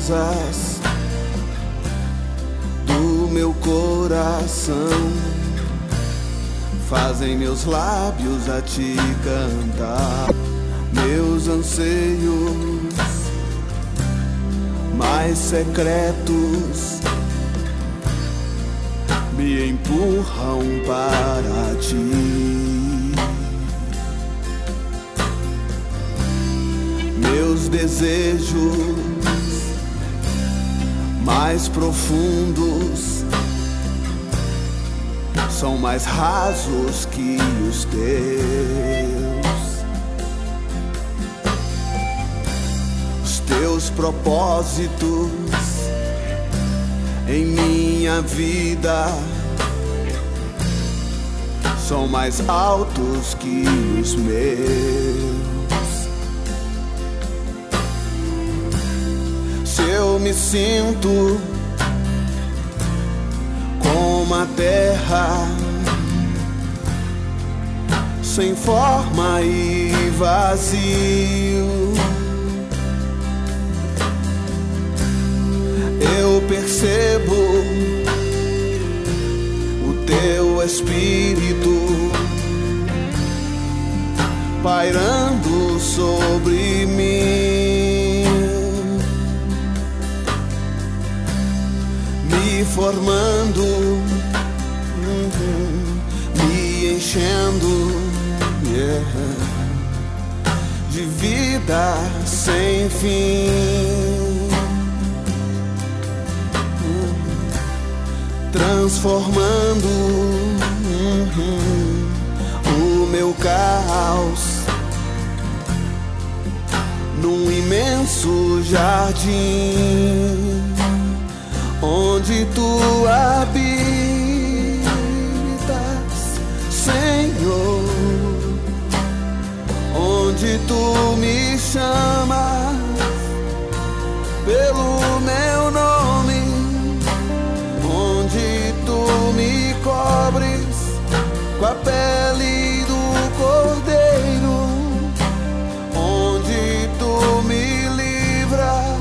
tristezas do meu coração fazem meus lábios a te cantar. Meus anseios mais secretos me empurram para ti. Meus desejos mais profundos são mais rasos que os teus. Os teus propósitos em minha vida são mais altos que os meus. Se eu me sinto como a terra, sem forma e vazio, eu percebo o teu Espírito pairando sobre mim, me formando, me enchendo, de vida sem fim, transformando o meu caos num imenso jardim onde tu habitas, Senhor, onde tu me chamas pelo meu nome, onde tu me cobres com a pele do Cordeiro, onde tu me livras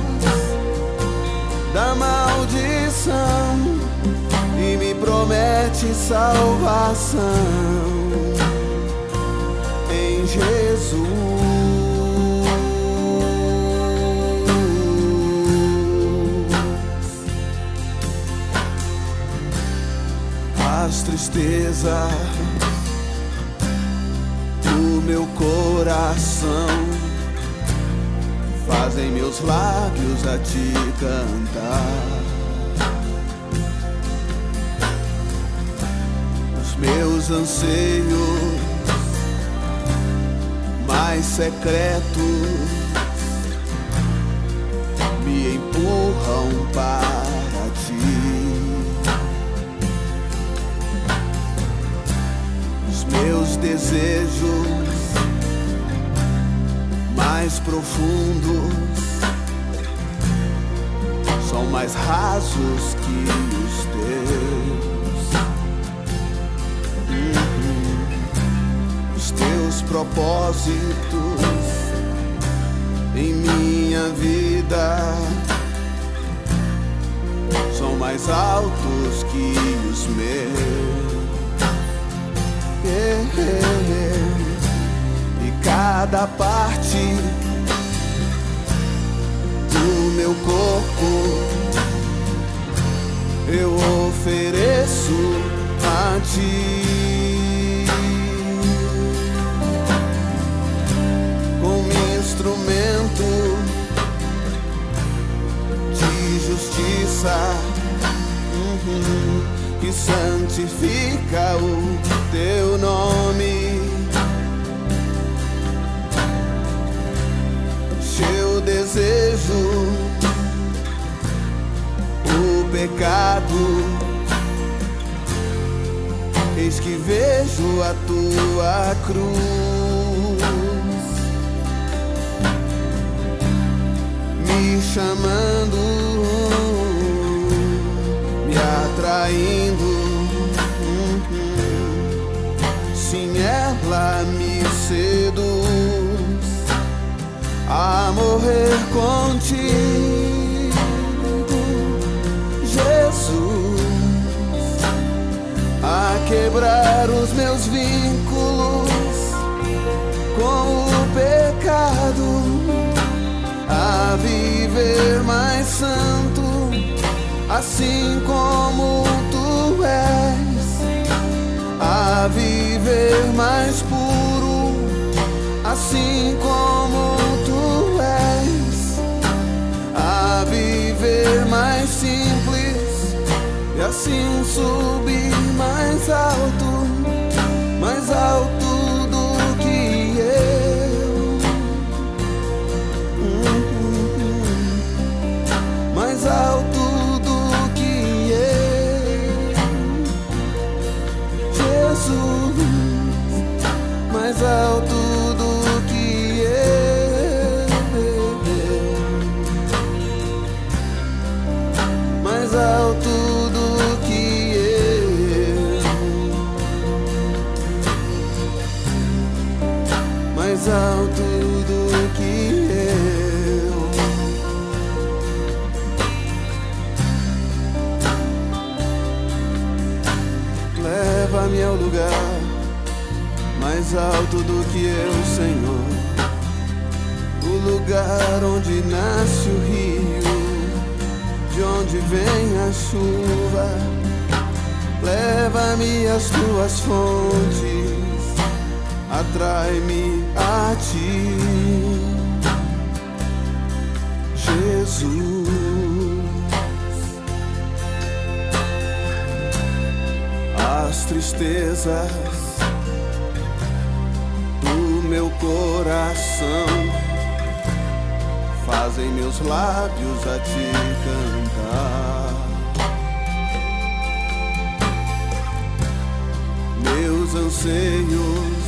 da maldição e me promete salvação em Jesus. As tristezas do meu coração fazem meus lábios a te cantar. Os meus anseios mais secretos me empurram para ti. Os meus desejos mais profundos são mais rasos que os teus. Os teus propósitos em minha vida são mais altos que os meus. E cada parte do meu corpo eu ofereço a ti como instrumento de justiça, que santifica o teu nome. Se eu desejo o pecado, eis que vejo a tua cruz me chamando, me atraindo. Sim, ela me seduz a morrer contigo quebrar os meus vínculos com o pecado, a viver mais santo, assim como tu és, a viver mais puro, assim como tu és, a viver mais simples e assim subir mais alto do que eu, mais alto do que eu, Jesus, mais alto do que eu, mais alto do que eu, mais alto do que eu. Leva-me ao lugar mais alto do que eu, Senhor, o lugar onde nasce o rio, de onde vem a chuva. Leva-me às tuas fontes, atrai-me a ti, Jesus. As tristezas do meu coração fazem meus lábios a te cantar. Meus anseios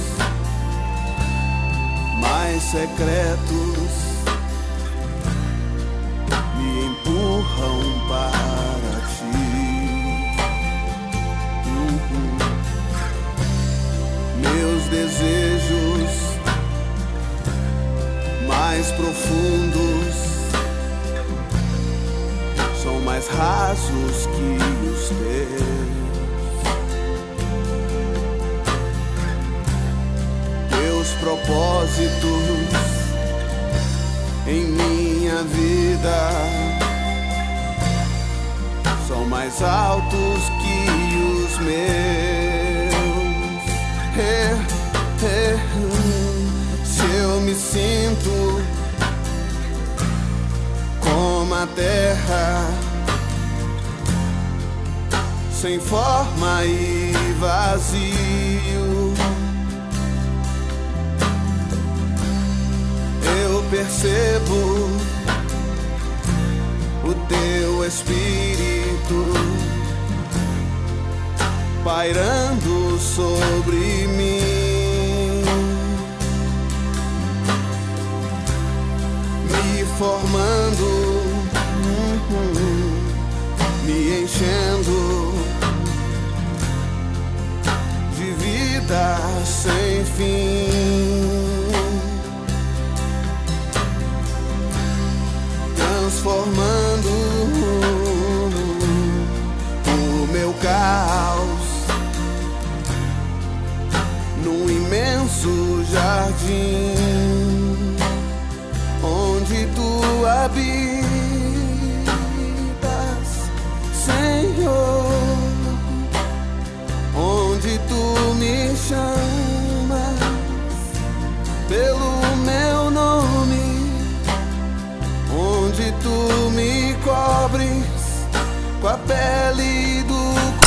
mais secretos me empurram para ti. Meus desejos mais profundos são mais rasos que os teus. Teus propósitos em minha vida são mais altos que os meus. Se eu me sinto como a terra, sem forma e vazio, eu percebo o teu Espírito pairando sobre mim, me formando, me enchendo de vida sem fim, transformando o meu caos num imenso jardim onde tu habitas, Senhor, onde tu me chamas pelo meu nome, onde tu me cobres com a pele